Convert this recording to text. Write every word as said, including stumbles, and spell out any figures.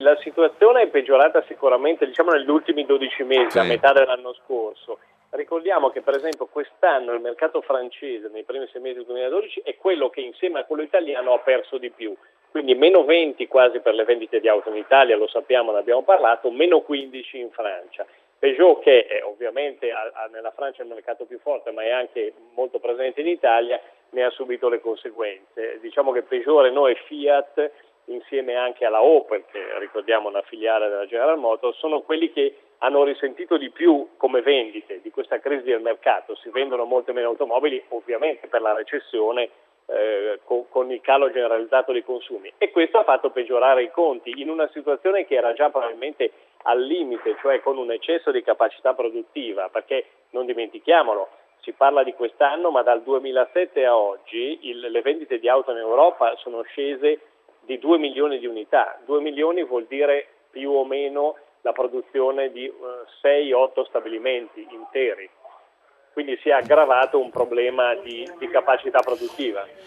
La situazione è peggiorata sicuramente, diciamo, negli ultimi dodici mesi, Sì. a metà dell'anno scorso. Ricordiamo che per esempio quest'anno il mercato francese nei primi sei mesi del duemiladodici è quello che insieme a quello italiano ha perso di più, quindi meno venti quasi per le vendite di auto in Italia, lo sappiamo, ne abbiamo parlato, meno quindici in Francia. Peugeot, che è ovviamente ha, ha nella Francia il mercato più forte ma è anche molto presente in Italia, ne ha subito le conseguenze. Diciamo che Peugeot, Renault e Fiat, insieme anche alla Opel, che ricordiamo una filiale della General Motors, sono quelli che hanno risentito di più come vendite di questa crisi del mercato. Si vendono molte meno automobili, ovviamente per la recessione, eh, con, con il calo generalizzato dei consumi, e questo ha fatto peggiorare i conti in una situazione che era già probabilmente al limite, cioè con un eccesso di capacità produttiva, perché non dimentichiamolo, si parla di quest'anno, ma dal duemilasette a oggi il, le vendite di auto in Europa sono scese di due milioni di unità. due milioni vuol dire più o meno la produzione di uh, sei otto stabilimenti interi. Quindi si è aggravato un problema di, di capacità produttiva.